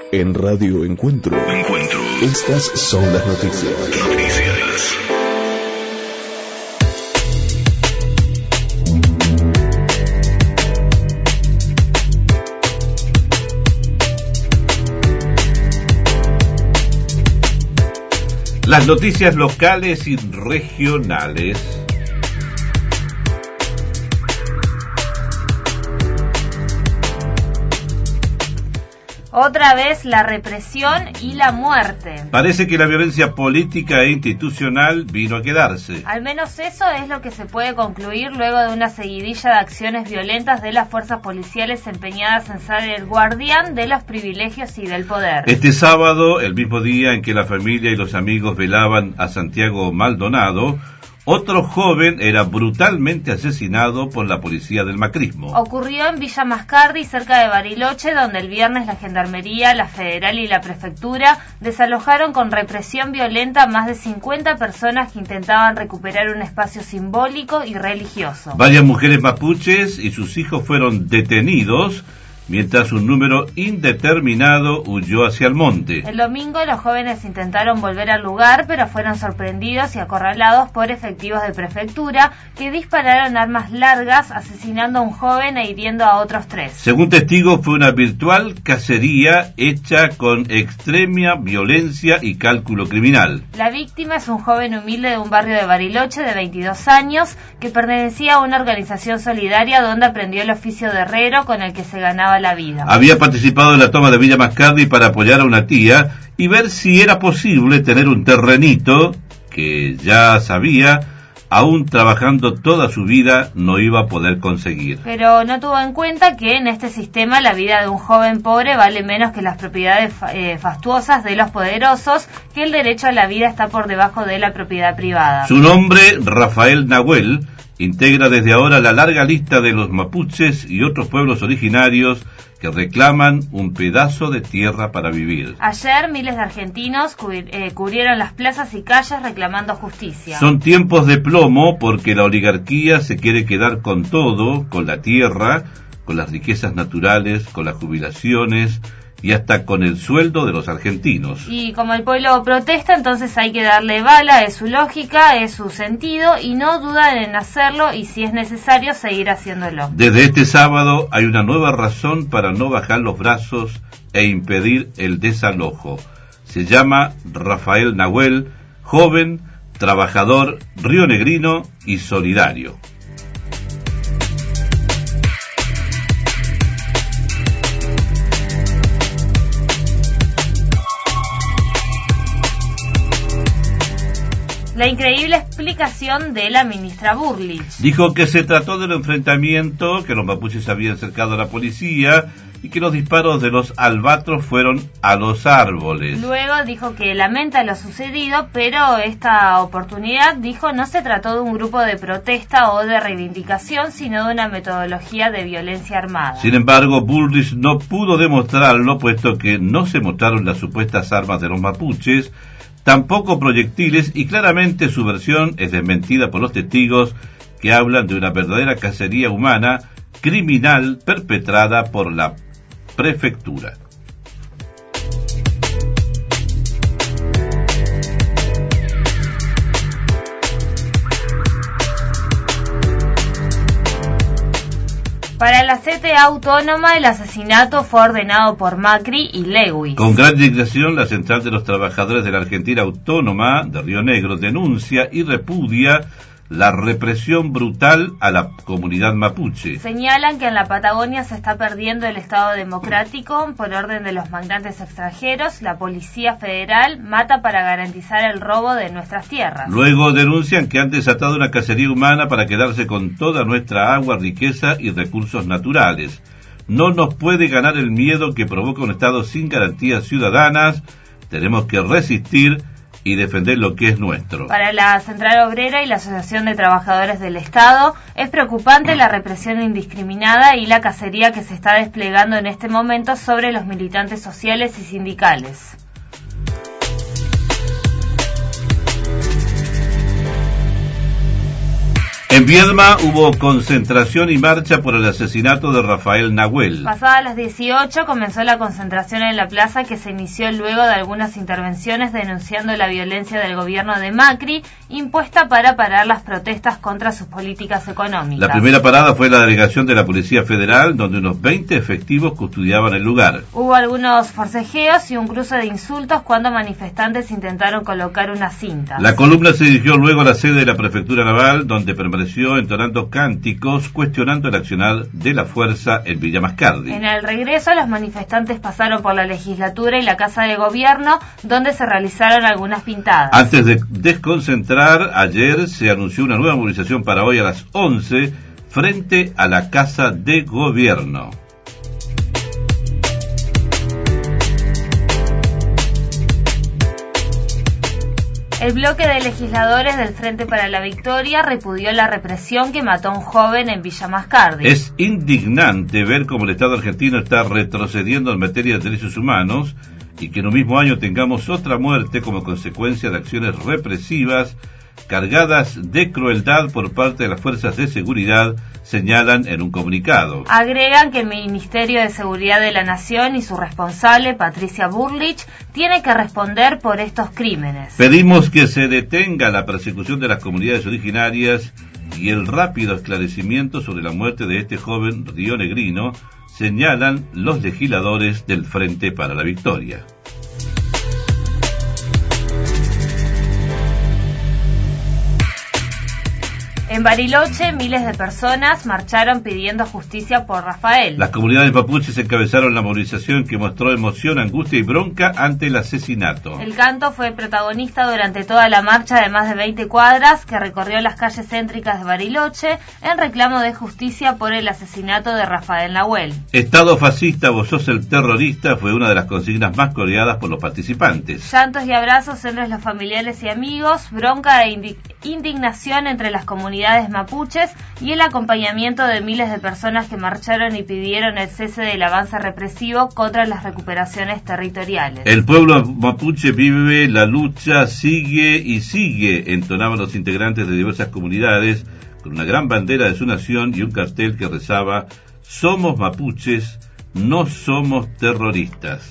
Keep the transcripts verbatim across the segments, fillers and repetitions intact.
En Radio Encuentro. Encuentro. Estas son las noticias. Noticias. Las noticias locales y regionales. Otra vez la represión y la muerte. Parece que la violencia política e institucional vino a quedarse. Al menos eso es lo que se puede concluir luego de una seguidilla de acciones violentas de las fuerzas policiales empeñadas en ser el guardián de los privilegios y del poder. Este sábado, el mismo día en que la familia y los amigos velaban a Santiago Maldonado, otro joven era brutalmente asesinado por la policía del macrismo. Ocurrió en Villa Mascardi, cerca de Bariloche, donde el viernes la Gendarmería, la Federal y la Prefectura desalojaron con represión violenta a más de cincuenta personas que intentaban recuperar un espacio simbólico y religioso. Varias mujeres mapuches y sus hijos fueron detenidos, mientras un número indeterminado huyó hacia el monte. El domingo los jóvenes intentaron volver al lugar, pero fueron sorprendidos y acorralados por efectivos de prefectura que dispararon armas largas, asesinando a un joven e hiriendo a otros tres. Según testigos, fue una virtual cacería hecha con extrema violencia y cálculo criminal. La víctima es un joven humilde de un barrio de Bariloche de veintidós años que pertenecía a una organización solidaria donde aprendió el oficio de herrero con el que se ganaba la vida. Había participado en la toma de Villa Mascardi para apoyar a una tía y ver si era posible tener un terrenito que ya sabía, aún trabajando toda su vida, no iba a poder conseguir. Pero no tuvo en cuenta que en este sistema la vida de un joven pobre vale menos que las propiedades eh, fastuosas de los poderosos, que el derecho a la vida está por debajo de la propiedad privada. Su nombre, Rafael Nahuel, integra desde ahora la larga lista de los mapuches y otros pueblos originarios que reclaman un pedazo de tierra para vivir. Ayer miles de argentinos cubri- eh, cubrieron las plazas y calles reclamando justicia. Son tiempos de plomo porque la oligarquía se quiere quedar con todo, con la tierra, con las riquezas naturales, con las jubilaciones y hasta con el sueldo de los argentinos. Y como el pueblo protesta, entonces hay que darle bala, es su lógica, es su sentido, y no dudan en hacerlo y si es necesario seguir haciéndolo. Desde este sábado hay una nueva razón para no bajar los brazos e impedir el desalojo. Se llama Rafael Nahuel, joven, trabajador, rionegrino y solidario. La increíble explicación de la ministra Burlich. Dijo que se trató del enfrentamiento, que los mapuches habían cercado a la policía y que los disparos de los albatros fueron a los árboles. Luego dijo que lamenta lo sucedido, pero esta oportunidad, dijo, no se trató de un grupo de protesta o de reivindicación, sino de una metodología de violencia armada. Sin embargo, Bullrich no pudo demostrarlo, puesto que no se mostraron las supuestas armas de los mapuches, tampoco proyectiles, y claramente su versión es desmentida por los testigos que hablan de una verdadera cacería humana criminal perpetrada por la prefectura. Para la C T A autónoma, el asesinato fue ordenado por Macri y Lewis. Con gran indignación, la Central de los Trabajadores de la Argentina Autónoma de Río Negro denuncia y repudia la represión brutal a la comunidad mapuche. Señalan que en la Patagonia se está perdiendo el Estado democrático por orden de los magnates extranjeros. La Policía Federal mata para garantizar el robo de nuestras tierras. Luego denuncian que han desatado una cacería humana para quedarse con toda nuestra agua, riqueza y recursos naturales. No nos puede ganar el miedo que provoca un Estado sin garantías ciudadanas. Tenemos que resistir y defender lo que es nuestro. Para la Central Obrera y la Asociación de Trabajadores del Estado, es preocupante la represión indiscriminada y la cacería que se está desplegando en este momento sobre los militantes sociales y sindicales. En Viedma hubo concentración y marcha por el asesinato de Rafael Nahuel. Pasadas las dieciocho comenzó la concentración en la plaza, que se inició luego de algunas intervenciones denunciando la violencia del gobierno de Macri, impuesta para parar las protestas contra sus políticas económicas. La primera parada fue la delegación de la Policía Federal, donde unos veinte efectivos custodiaban el lugar. Hubo algunos forcejeos y un cruce de insultos cuando manifestantes intentaron colocar una cinta. La columna se dirigió luego a la sede de la Prefectura Naval, donde permaneció entonando cánticos, cuestionando el accionar de la fuerza en Villa Mascardi. En el regreso, los manifestantes pasaron por la legislatura y la Casa de Gobierno, donde se realizaron algunas pintadas. Antes de desconcentrar, ayer se anunció una nueva movilización para hoy a las once frente a la Casa de Gobierno. El bloque de legisladores del Frente para la Victoria repudió la represión que mató a un joven en Villa Mascardi. Es indignante ver cómo el Estado argentino está retrocediendo en materia de derechos humanos y que en un mismo año tengamos otra muerte como consecuencia de acciones represivas cargadas de crueldad por parte de las fuerzas de seguridad, señalan en un comunicado. Agregan que el Ministerio de Seguridad de la Nación y su responsable, Patricia Burlich, tiene que responder por estos crímenes. Pedimos que se detenga la persecución de las comunidades originarias y el rápido esclarecimiento sobre la muerte de este joven rionegrino, señalan los legisladores del Frente para la Victoria. En Bariloche, miles de personas marcharon pidiendo justicia por Rafael. Las comunidades mapuches encabezaron la movilización que mostró emoción, angustia y bronca ante el asesinato. El canto fue protagonista durante toda la marcha de más de veinte cuadras que recorrió las calles céntricas de Bariloche en reclamo de justicia por el asesinato de Rafael Nahuel. Estado fascista, vos sos el terrorista, fue una de las consignas más coreadas por los participantes. Llantos y abrazos entre los familiares y amigos, bronca e indi- indignación entre las comunidades mapuches y el acompañamiento de miles de personas que marcharon y pidieron el cese del avance represivo contra las recuperaciones territoriales. El pueblo mapuche vive la lucha, sigue y sigue, entonaban los integrantes de diversas comunidades con una gran bandera de su nación y un cartel que rezaba: somos mapuches, no somos terroristas.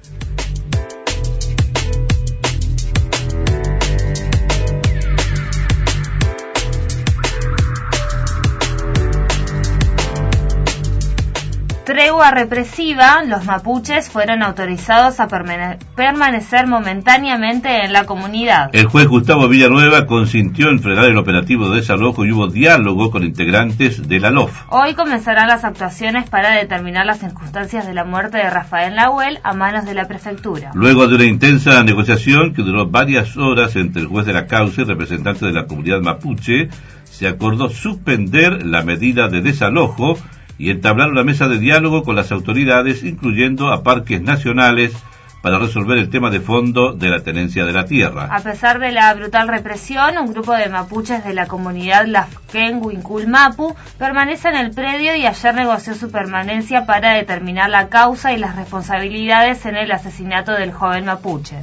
Tregua represiva, los mapuches fueron autorizados a permane- permanecer momentáneamente en la comunidad. El juez Gustavo Villanueva consintió en frenar el operativo de desalojo y hubo diálogo con integrantes de la L O F. Hoy comenzarán las actuaciones para determinar las circunstancias de la muerte de Rafael Nahuel a manos de la prefectura. Luego de una intensa negociación que duró varias horas entre el juez de la causa y representantes de la comunidad mapuche, se acordó suspender la medida de desalojo y entablar una mesa de diálogo con las autoridades, incluyendo a parques nacionales, para resolver el tema de fondo de la tenencia de la tierra. A pesar de la brutal represión, un grupo de mapuches de la comunidad Lafken Huincul Mapu permanece en el predio y ayer negoció su permanencia para determinar la causa y las responsabilidades en el asesinato del joven mapuche.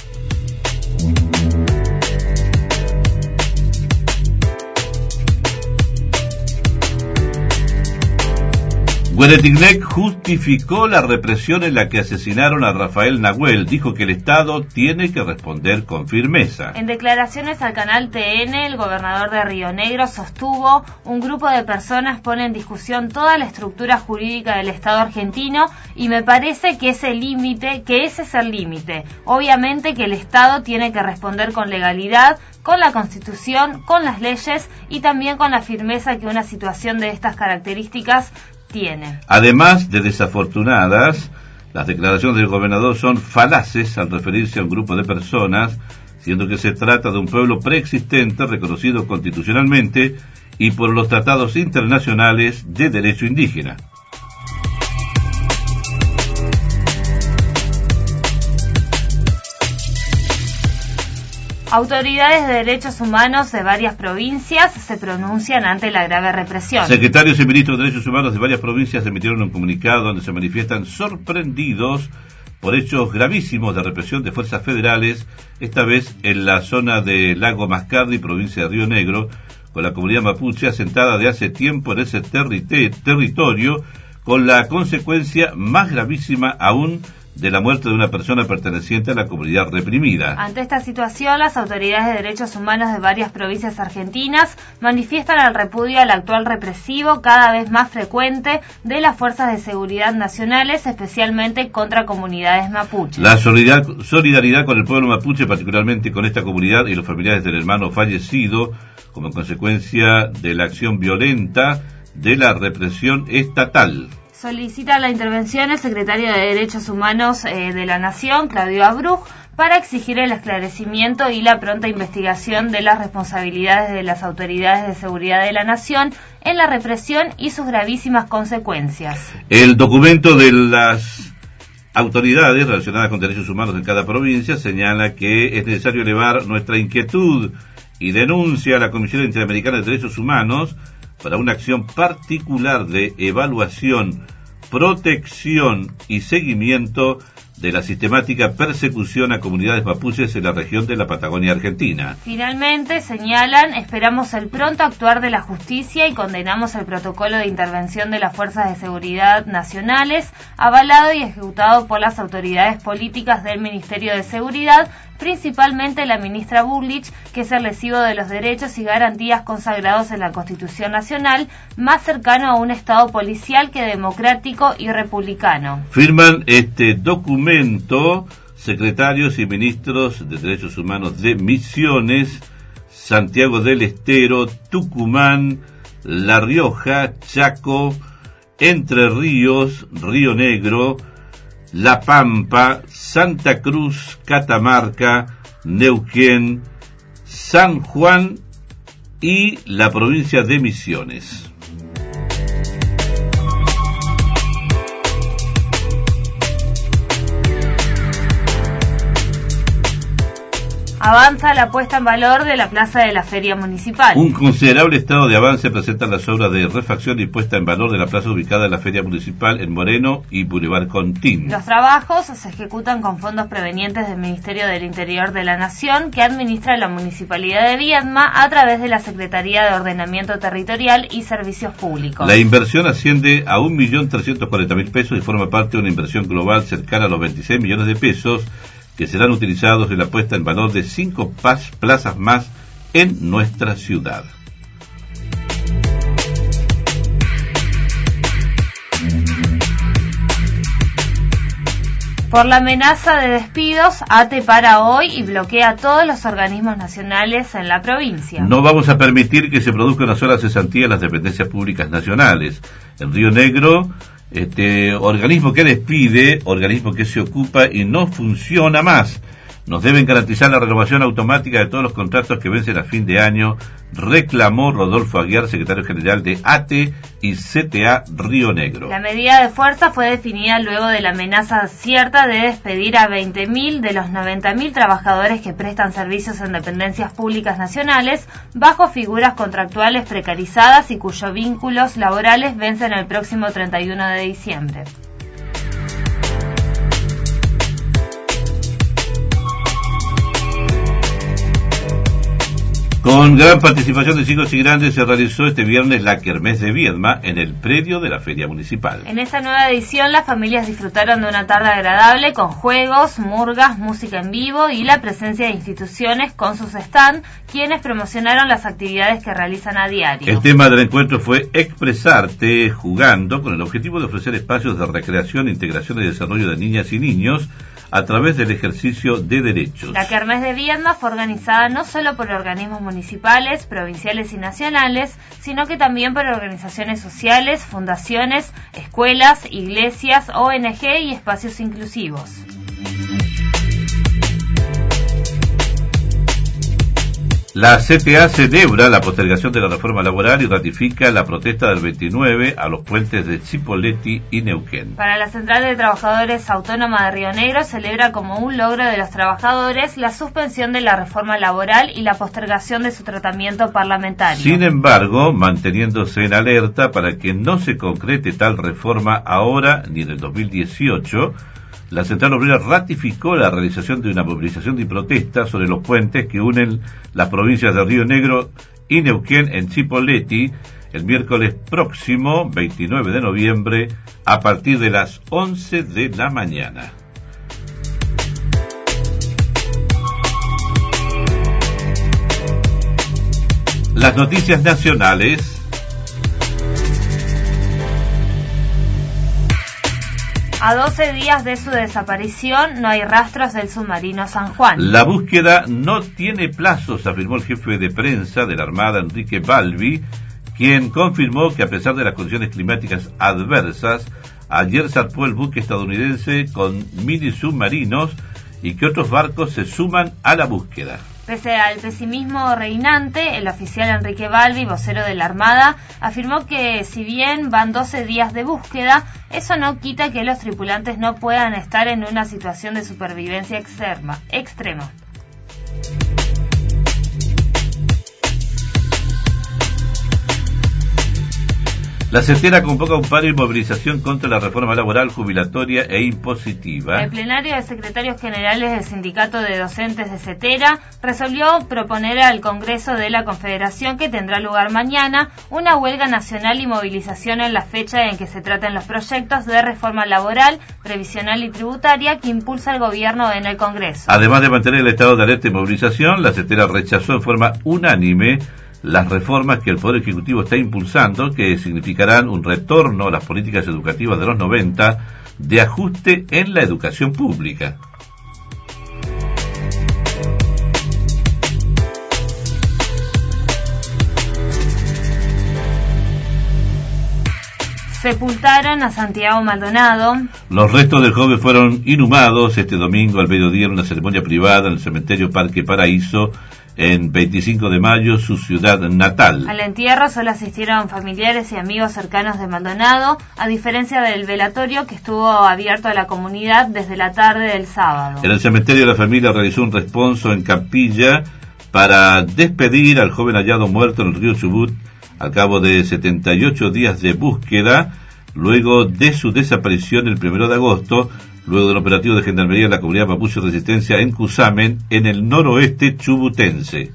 Gueretignac justificó la represión en la que asesinaron a Rafael Nahuel. Dijo que el Estado tiene que responder con firmeza. En declaraciones al canal T N, el gobernador de Río Negro sostuvo: un grupo de personas pone en discusión toda la estructura jurídica del Estado argentino y me parece que ese límite, que ese es el límite. Obviamente que el Estado tiene que responder con legalidad, con la Constitución, con las leyes y también con la firmeza que una situación de estas características tiene. Además de desafortunadas, las declaraciones del gobernador son falaces al referirse a un grupo de personas, siendo que se trata de un pueblo preexistente reconocido constitucionalmente y por los tratados internacionales de derecho indígena. Autoridades de derechos humanos de varias provincias se pronuncian ante la grave represión. Secretarios y ministros de Derechos Humanos de varias provincias emitieron un comunicado donde se manifiestan sorprendidos por hechos gravísimos de represión de fuerzas federales, esta vez en la zona de Lago Mascardi, provincia de Río Negro, con la comunidad mapuche asentada de hace tiempo en ese terri- territorio, con la consecuencia más gravísima aún de la muerte de una persona perteneciente a la comunidad reprimida. Ante esta situación, las autoridades de derechos humanos de varias provincias argentinas manifiestan el repudio al actual represivo cada vez más frecuente de las fuerzas de seguridad nacionales, especialmente contra comunidades mapuches. La solidaridad, solidaridad con el pueblo mapuche, particularmente con esta comunidad y los familiares del hermano fallecido, como consecuencia de la acción violenta de la represión estatal. Solicita la intervención el secretario de Derechos Humanos eh, de la Nación, Claudio Abruj, para exigir el esclarecimiento y la pronta investigación de las responsabilidades de las autoridades de seguridad de la Nación en la represión y sus gravísimas consecuencias. El documento de las autoridades relacionadas con derechos humanos en cada provincia señala que es necesario elevar nuestra inquietud y denuncia a la Comisión Interamericana de Derechos Humanos para una acción particular de evaluación, protección y seguimiento de la sistemática persecución a comunidades mapuches en la región de la Patagonia Argentina. Finalmente, señalan, esperamos el pronto actuar de la justicia y condenamos el protocolo de intervención de las fuerzas de seguridad nacionales, avalado y ejecutado por las autoridades políticas del Ministerio de Seguridad, principalmente la ministra Bullrich, que es el recibo de los derechos y garantías consagrados en la Constitución Nacional, más cercano a un Estado policial que democrático y republicano. Firman este documento secretarios y ministros de Derechos Humanos de Misiones, Santiago del Estero, Tucumán, La Rioja, Chaco, Entre Ríos, Río Negro, La Pampa, Santa Cruz, Catamarca, Neuquén, San Juan y la provincia de Misiones. Avanza la puesta en valor de la plaza de la Feria Municipal. Un considerable estado de avance presentan las obras de refacción y puesta en valor de la plaza ubicada en la Feria Municipal en Moreno y Boulevard Contín. Los trabajos se ejecutan con fondos provenientes del Ministerio del Interior de la Nación, que administra la Municipalidad de Viedma a través de la Secretaría de Ordenamiento Territorial y Servicios Públicos. La inversión asciende a un millón trescientos cuarenta mil pesos y forma parte de una inversión global cercana a los veintiséis millones de pesos, que serán utilizados en la puesta en valor de cinco plazas más en nuestra ciudad. Por la amenaza de despidos, A T E para hoy y bloquea todos los organismos nacionales en la provincia. No vamos a permitir que se produzca una sola cesantía en las dependencias públicas nacionales. En Río Negro, este organismo que despide, organismo que se ocupa y no funciona más. Nos deben garantizar la renovación automática de todos los contratos que vencen a fin de año, reclamó Rodolfo Aguiar, secretario general de A T E y C T A Río Negro. La medida de fuerza fue definida luego de la amenaza cierta de despedir a veinte mil de los noventa mil trabajadores que prestan servicios en dependencias públicas nacionales bajo figuras contractuales precarizadas y cuyos vínculos laborales vencen el próximo treinta y uno de diciembre. Con gran participación de chicos y grandes se realizó este viernes la Kermés de Viedma en el predio de la Feria Municipal. En esta nueva edición las familias disfrutaron de una tarde agradable con juegos, murgas, música en vivo y la presencia de instituciones con sus stand, quienes promocionaron las actividades que realizan a diario. El tema del encuentro fue Expresarte jugando, con el objetivo de ofrecer espacios de recreación, integración y desarrollo de niñas y niños a través del ejercicio de derechos. La Kermés de Viedma fue organizada no solo por organismos municipales, provinciales y nacionales, sino que también por organizaciones sociales, fundaciones, escuelas, iglesias, O N G y espacios inclusivos. La C T A celebra la postergación de la reforma laboral y ratifica la protesta del veintinueve a los puentes de Chipoleti y Neuquén. Para la Central de Trabajadores Autónoma de Río Negro celebra como un logro de los trabajadores la suspensión de la reforma laboral y la postergación de su tratamiento parlamentario. Sin embargo, manteniéndose en alerta para que no se concrete tal reforma ahora ni en el dos mil dieciocho, la Central Obrera ratificó la realización de una movilización de protesta sobre los puentes que unen las provincias de Río Negro y Neuquén en Chipoleti el miércoles próximo, veintinueve de noviembre, a partir de las once de la mañana. Las noticias nacionales. A doce días de su desaparición, no hay rastros del submarino San Juan. La búsqueda no tiene plazos, afirmó el jefe de prensa de la Armada, Enrique Balbi, quien confirmó que a pesar de las condiciones climáticas adversas, ayer zarpó el buque estadounidense con mini submarinos y que otros barcos se suman a la búsqueda. Pese al pesimismo reinante, el oficial Enrique Balbi, vocero de la Armada, afirmó que si bien van doce días de búsqueda, eso no quita que los tripulantes no puedan estar en una situación de supervivencia extrema. extrema. La CETERA convoca un paro y movilización contra la reforma laboral, jubilatoria e impositiva. El plenario de secretarios generales del Sindicato de Docentes de CETERA resolvió proponer al Congreso de la Confederación, que tendrá lugar mañana, una huelga nacional y movilización en la fecha en que se traten los proyectos de reforma laboral, previsional y tributaria que impulsa el gobierno en el Congreso. Además de mantener el estado de alerta y movilización, la CETERA rechazó en forma unánime las reformas que el Poder Ejecutivo está impulsando, que significarán un retorno a las políticas educativas de los noventa de ajuste en la educación pública. Sepultaron a Santiago Maldonado. Los restos del joven fueron inhumados este domingo al mediodía en una ceremonia privada en el cementerio Parque Paraíso, en veinticinco de mayo, su ciudad natal. Al entierro solo asistieron familiares y amigos cercanos de Maldonado, a diferencia del velatorio que estuvo abierto a la comunidad desde la tarde del sábado. En el cementerio la familia realizó un responso en capilla para despedir al joven hallado muerto en el río Chubut al cabo de setenta y ocho días de búsqueda, luego de su desaparición el primero de agosto, luego del operativo de gendarmería en la comunidad Mapuche Resistencia en Cusamen, en el noroeste chubutense.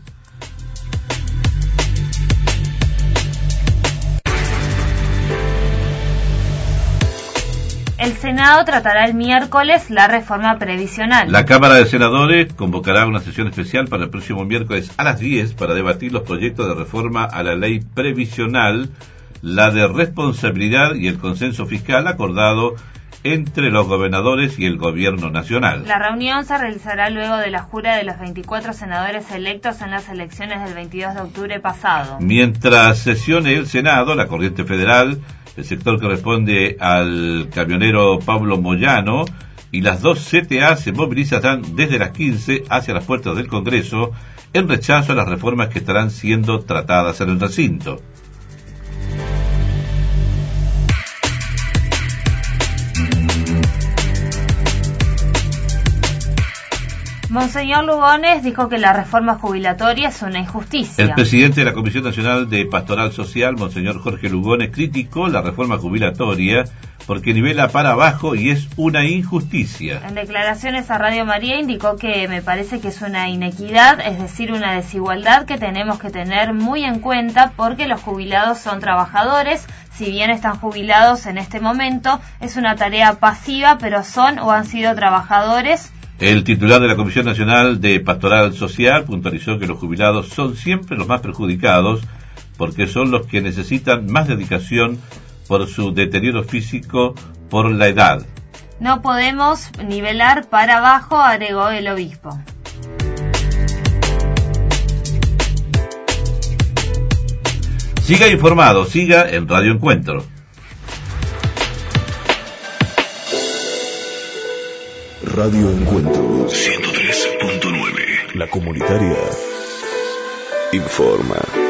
El Senado tratará el miércoles la reforma previsional. La Cámara de Senadores convocará una sesión especial para el próximo miércoles a las diez para debatir los proyectos de reforma a la ley previsional, la de responsabilidad y el consenso fiscal acordado entre los gobernadores y el gobierno nacional. La reunión se realizará luego de la jura de los veinticuatro senadores electos en las elecciones del veintidós de octubre pasado. Mientras sesione el Senado, la corriente federal, el sector que responde al camionero Pablo Moyano y las dos C T A se movilizarán desde las quince hacia las puertas del Congreso en rechazo a las reformas que estarán siendo tratadas en el recinto. Monseñor Lugones dijo que la reforma jubilatoria es una injusticia. El presidente de la Comisión Nacional de Pastoral Social, Monseñor Jorge Lugones, criticó la reforma jubilatoria porque nivela para abajo y es una injusticia. En declaraciones a Radio María indicó que me parece que es una inequidad, es decir, una desigualdad que tenemos que tener muy en cuenta porque los jubilados son trabajadores. Si bien están jubilados en este momento, es una tarea pasiva, pero son o han sido trabajadores. El titular de la Comisión Nacional de Pastoral Social puntualizó que los jubilados son siempre los más perjudicados porque son los que necesitan más dedicación por su deterioro físico por la edad. No podemos nivelar para abajo, agregó el obispo. Siga informado, siga en Radio Encuentro. Radio Encuentro ciento tres punto nueve. La comunitaria informa.